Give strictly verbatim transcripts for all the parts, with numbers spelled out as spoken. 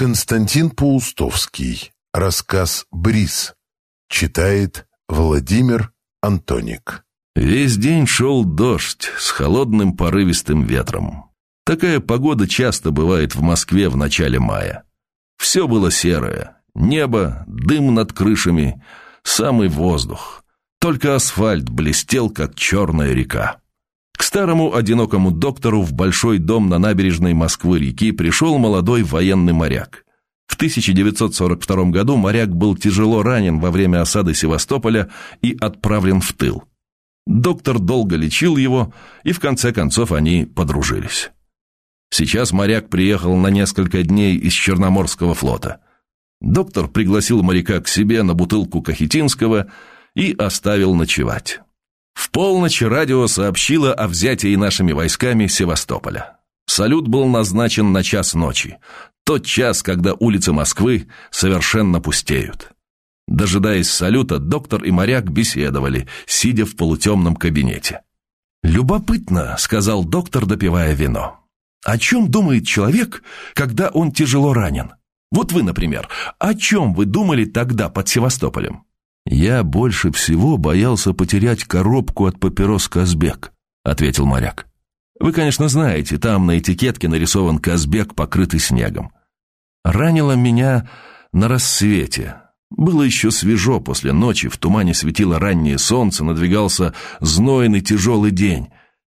Константин Паустовский. Рассказ «Бриз». Читает Владимир Антоник. Весь день шел дождь с холодным порывистым ветром. Такая погода часто бывает в Москве в начале мая. Все было серое. Небо, дым над крышами, самый воздух. Только асфальт блестел, как черная река. К старому одинокому доктору в большой дом на набережной Москвы-реки пришел молодой военный моряк. В тысяча девятьсот сорок втором году моряк был тяжело ранен во время осады Севастополя и отправлен в тыл. Доктор долго лечил его, и в конце концов они подружились. Сейчас моряк приехал на несколько дней из Черноморского флота. Доктор пригласил моряка к себе на бутылку Кахетинского и оставил ночевать. В полночь радио сообщило о взятии нашими войсками Севастополя. Салют был назначен на час ночи, тот час, когда улицы Москвы совершенно пустеют. Дожидаясь салюта, доктор и моряк беседовали, сидя в полутемном кабинете. «Любопытно», — сказал доктор, допивая вино. «О чем думает человек, когда он тяжело ранен? Вот вы, например, о чем вы думали тогда под Севастополем?» «Я больше всего боялся потерять коробку от папирос «Казбек», — ответил моряк. «Вы, конечно, знаете, там на этикетке нарисован «Казбек», покрытый снегом. Ранило меня на рассвете. Было еще свежо после ночи, в тумане светило раннее солнце, надвигался знойный тяжелый день.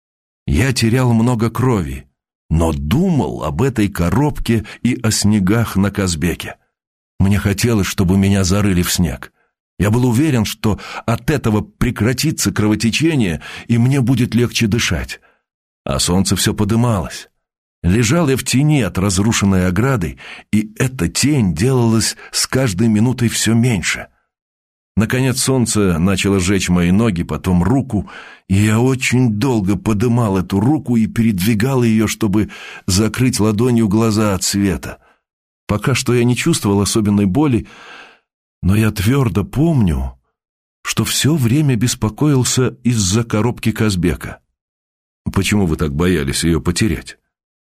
Я терял много крови, но думал об этой коробке и о снегах на «Казбеке». Мне хотелось, чтобы меня зарыли в снег. Я был уверен, что от этого прекратится кровотечение, и мне будет легче дышать. А солнце все подымалось. Лежал я в тени от разрушенной ограды, и эта тень делалась с каждой минутой все меньше. Наконец солнце начало жечь мои ноги, потом руку, и я очень долго подымал эту руку и передвигал ее, чтобы закрыть ладонью глаза от света. Пока что я не чувствовал особенной боли, но я твердо помню, что все время беспокоился из-за коробки Казбека. Почему вы так боялись ее потерять?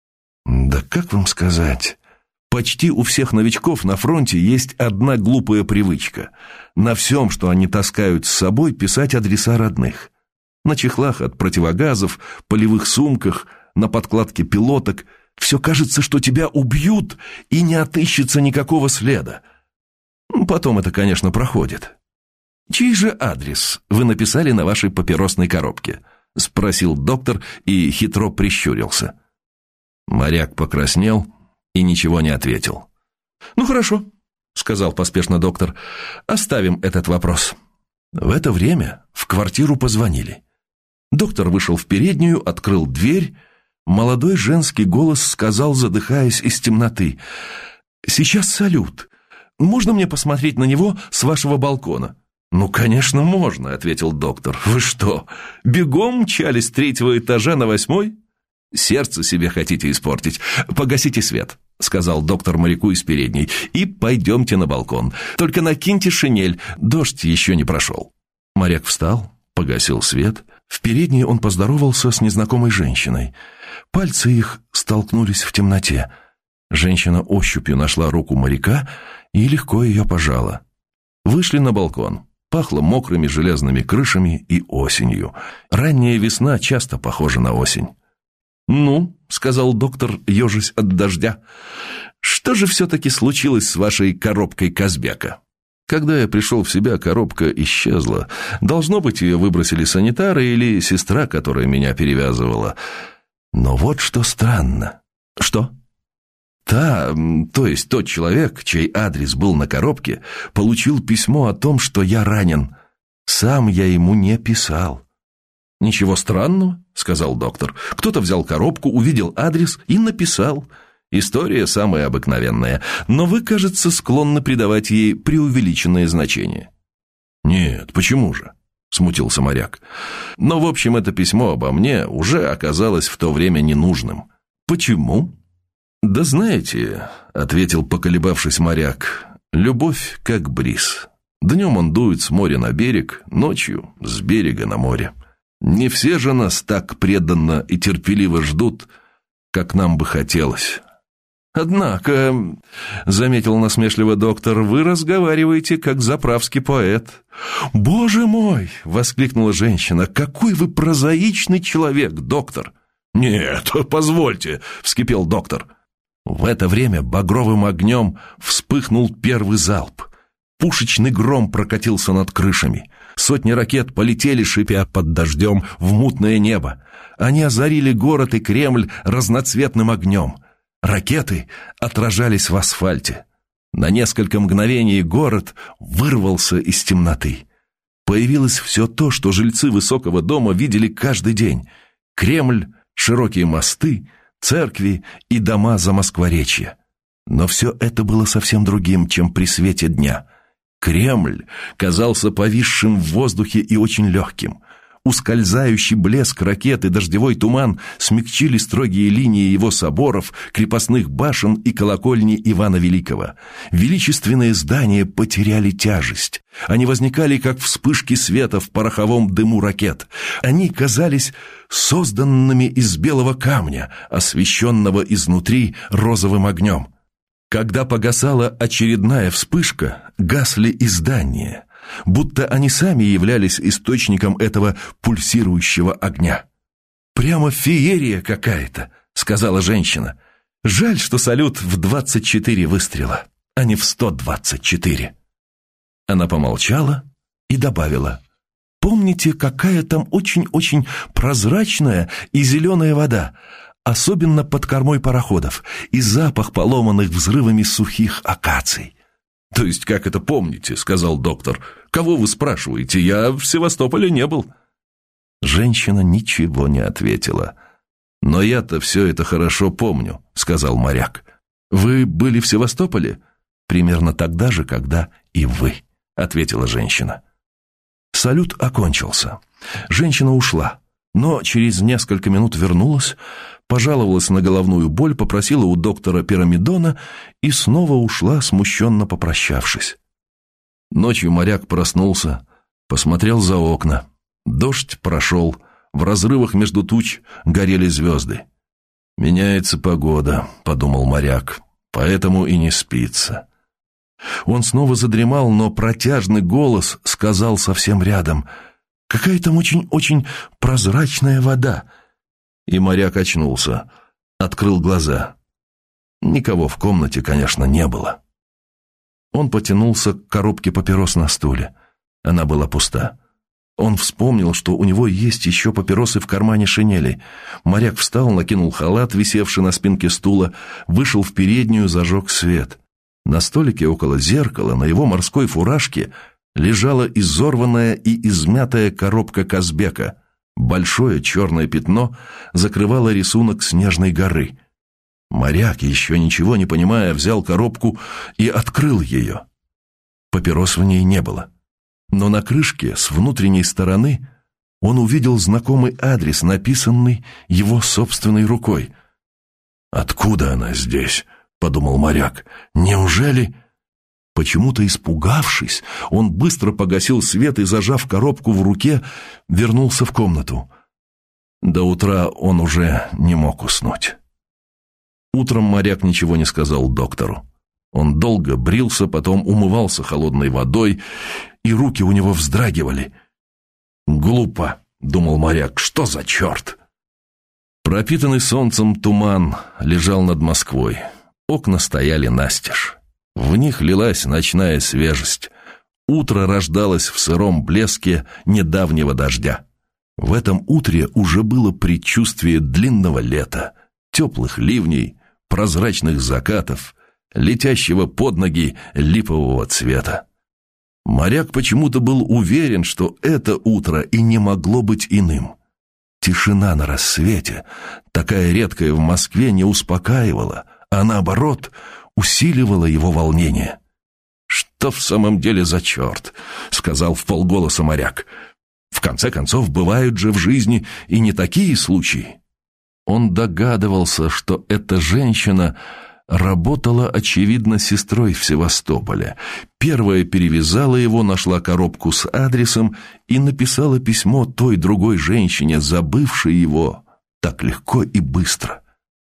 Да как вам сказать? Почти у всех новичков на фронте есть одна глупая привычка. На всем, что они таскают с собой, писать адреса родных. На чехлах от противогазов, полевых сумках, на подкладке пилоток. Все кажется, что тебя убьют, и не отыщется никакого следа. Потом это, конечно, проходит. «Чей же адрес вы написали на вашей папиросной коробке?» — спросил доктор и хитро прищурился. Моряк покраснел и ничего не ответил. «Ну хорошо», — сказал поспешно доктор, — «оставим этот вопрос». В это время в квартиру позвонили. Доктор вышел в переднюю, открыл дверь. Молодой женский голос сказал, задыхаясь из темноты: «Сейчас салют. Можно мне посмотреть на него с вашего балкона?» «Ну, конечно, можно», — ответил доктор. «Вы что, бегом мчались с третьего этажа на восьмой? Сердце себе хотите испортить? Погасите свет», — сказал доктор моряку из передней, «и пойдемте на балкон. Только накиньте шинель, дождь еще не прошел». Моряк встал, погасил свет. В передней он поздоровался с незнакомой женщиной. Пальцы их столкнулись в темноте. Женщина ощупью нашла руку моряка и легко ее пожала. Вышли на балкон. Пахло мокрыми железными крышами и осенью. Ранняя весна часто похожа на осень. «Ну», — сказал доктор, ежась от дождя, — «что же все-таки случилось с вашей коробкой Казбека?» «Когда я пришел в себя, коробка исчезла. Должно быть, ее выбросили санитары или сестра, которая меня перевязывала. Но вот что странно». «Что?» Та, то есть тот человек, чей адрес был на коробке, получил письмо о том, что я ранен. Сам я ему не писал. «Ничего странного», — сказал доктор. «Кто-то взял коробку, увидел адрес и написал. История самая обыкновенная, но вы, кажется, склонны придавать ей преувеличенное значение». «Нет, почему же?» — смутился моряк. «Но, в общем, это письмо обо мне уже оказалось в то время ненужным». «Почему?» «Да знаете», — ответил, поколебавшись моряк, — «любовь как бриз. Днем он дует с моря на берег, ночью с берега на море. Не все же нас так преданно и терпеливо ждут, как нам бы хотелось. «Однако, — заметил насмешливо доктор, — вы разговариваете, как заправский поэт». «Боже мой! — воскликнула женщина. — Какой вы прозаичный человек, доктор!» «Нет, позвольте! — вскипел доктор. В это время багровым огнем вспыхнул первый залп. Пушечный гром прокатился над крышами. Сотни ракет полетели, шипя под дождем, в мутное небо. Они озарили город и Кремль разноцветным огнем. Ракеты отражались в асфальте. На несколько мгновений город вырвался из темноты. Появилось все то, что жильцы высокого дома видели каждый день. Кремль, широкие мосты, церкви и дома Замоскворечья. Но все это было совсем другим, чем при свете дня. Кремль казался повисшим в воздухе и очень легким. Ускользающий блеск ракет и дождевой туман смягчили строгие линии его соборов, крепостных башен и колокольни Ивана Великого. Величественные здания потеряли тяжесть. Они возникали, как вспышки света в пороховом дыму ракет. Они казались созданными из белого камня, освещенного изнутри розовым огнем. Когда погасала очередная вспышка, гасли и здания, будто они сами являлись источником этого пульсирующего огня. «Прямо феерия какая-то», — сказала женщина. «Жаль, что салют в двадцать четыре выстрела, а не в сто двадцать четыре». Она помолчала и добавила: «Помните, какая там очень-очень прозрачная и зеленая вода, особенно под кормой пароходов, и запах поломанных взрывами сухих акаций». «То есть как это помните?» — сказал доктор. «Кого вы спрашиваете? Я в Севастополе не был». Женщина ничего не ответила. «Но я-то все это хорошо помню», — сказал моряк. «Вы были в Севастополе?» «Примерно тогда же, когда и вы», — ответила женщина. Салют окончился. Женщина ушла, но через несколько минут вернулась, пожаловалась на головную боль, попросила у доктора пирамидона и снова ушла, смущенно попрощавшись. Ночью моряк проснулся, посмотрел за окна. Дождь прошел, в разрывах между туч горели звезды. «Меняется погода», — подумал моряк, — «поэтому и не спится». Он снова задремал, но протяжный голос сказал совсем рядом: «Какая там очень-очень прозрачная вода». И моряк очнулся, открыл глаза. Никого в комнате, конечно, не было. Он потянулся к коробке папирос на стуле. Она была пуста. Он вспомнил, что у него есть еще папиросы в кармане шинели. Моряк встал, накинул халат, висевший на спинке стула, вышел в переднюю, зажег свет. На столике около зеркала, на его морской фуражке, лежала изорванная и измятая коробка Казбека. Большое черное пятно закрывало рисунок снежной горы. Моряк, еще ничего не понимая, взял коробку и открыл ее. Папирос в ней не было. Но на крышке с внутренней стороны он увидел знакомый адрес, написанный его собственной рукой. «Откуда она здесь?» — подумал моряк. «Неужели...» Почему-то испугавшись, он быстро погасил свет и, зажав коробку в руке, вернулся в комнату. До утра он уже не мог уснуть. Утром моряк ничего не сказал доктору. Он долго брился, потом умывался холодной водой, и руки у него вздрагивали. «Глупо», — думал моряк, — «что за черт?» Пропитанный солнцем туман лежал над Москвой. Окна стояли настежь. В них лилась ночная свежесть. Утро рождалось в сыром блеске недавнего дождя. В этом утре уже было предчувствие длинного лета, теплых ливней, прозрачных закатов, летящего под ноги липового цвета. Моряк почему-то был уверен, что это утро и не могло быть иным. Тишина на рассвете, такая редкая в Москве, не успокаивала, а наоборот усиливало его волнение. «Что в самом деле за черт?» — сказал вполголоса моряк. «В конце концов, бывают же в жизни и не такие случаи». Он догадывался, что эта женщина работала, очевидно, сестрой в Севастополе. Первая перевязала его, нашла коробку с адресом и написала письмо той другой женщине, забывшей его так легко и быстро.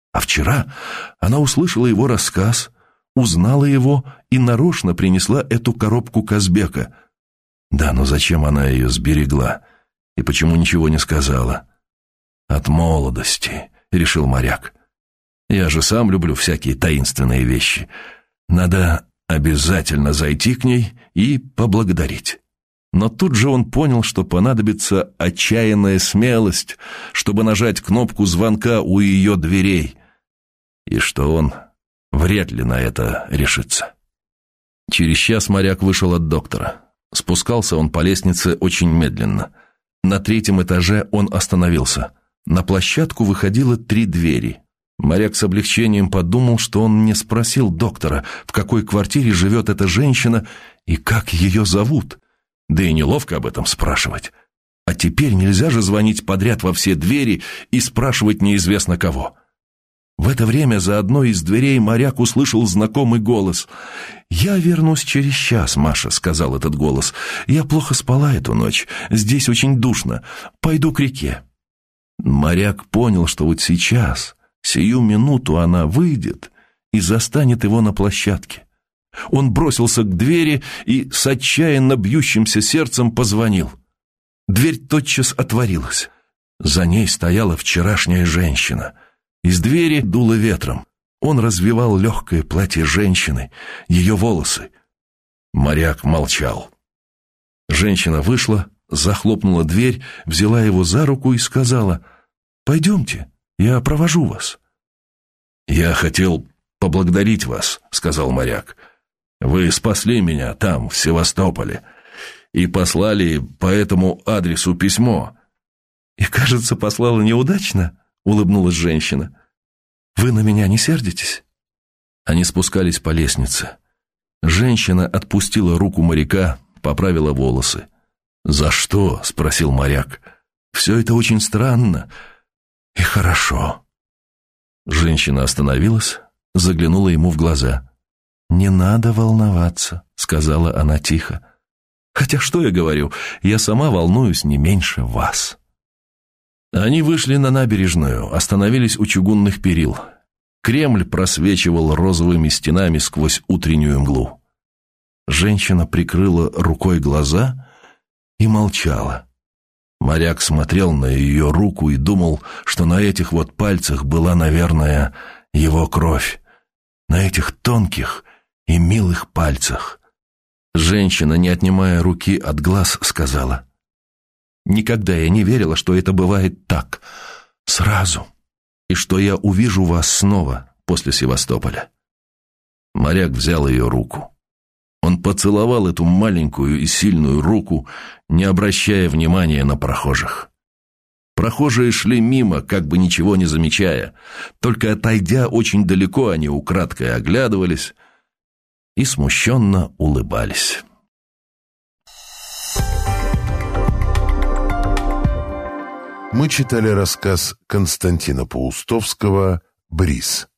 А вчера она услышала его рассказ, узнала его и нарочно принесла эту коробку Казбека. Да, но зачем она ее сберегла? И почему ничего не сказала? От молодости, решил моряк. Я же сам люблю всякие таинственные вещи. Надо обязательно зайти к ней и поблагодарить. Но тут же он понял, что понадобится отчаянная смелость, чтобы нажать кнопку звонка у ее дверей, и что он вряд ли на это решится. Через час моряк вышел от доктора. Спускался он по лестнице очень медленно. На третьем этаже он остановился. На площадку выходило три двери. Моряк с облегчением подумал, что он не спросил доктора, в какой квартире живет эта женщина и как ее зовут. Да и неловко об этом спрашивать. А теперь нельзя же звонить подряд во все двери и спрашивать неизвестно кого. В это время за одной из дверей моряк услышал знакомый голос. «Я вернусь через час, Маша», — сказал этот голос. «Я плохо спала эту ночь. Здесь очень душно. Пойду к реке». Моряк понял, что вот сейчас, сию минуту она выйдет и застанет его на площадке. Он бросился к двери и с отчаянно бьющимся сердцем позвонил. Дверь тотчас отворилась. За ней стояла вчерашняя женщина. Из двери дуло ветром. Он развевал легкое платье женщины, ее волосы. Моряк молчал. Женщина вышла, захлопнула дверь, взяла его за руку и сказала: «Пойдемте, я провожу вас». «Я хотел поблагодарить вас», — сказал моряк. «Вы спасли меня там, в Севастополе, и послали по этому адресу письмо». «И, кажется, послала неудачно», — улыбнулась женщина. «Вы на меня не сердитесь?» Они спускались по лестнице. Женщина отпустила руку моряка, поправила волосы. «За что?» — спросил моряк. «Все это очень странно и хорошо». Женщина остановилась, заглянула ему в глаза. «Не надо волноваться», — сказала она тихо. «Хотя что я говорю, я сама волнуюсь не меньше вас». Они вышли на набережную, остановились у чугунных перил. Кремль просвечивал розовыми стенами сквозь утреннюю мглу. Женщина прикрыла рукой глаза и молчала. Моряк смотрел на ее руку и думал, что на этих вот пальцах была, наверное, его кровь. На этих тонких и милых пальцах. Женщина, не отнимая руки от глаз, сказала: «Никогда я не верила, что это бывает так, сразу, и что я увижу вас снова после Севастополя». Моряк взял ее руку. Он поцеловал эту маленькую и сильную руку, не обращая внимания на прохожих. Прохожие шли мимо, как бы ничего не замечая. Только отойдя очень далеко, они украдкой оглядывались и смущенно улыбались. Мы читали рассказ Константина Паустовского «Бриз».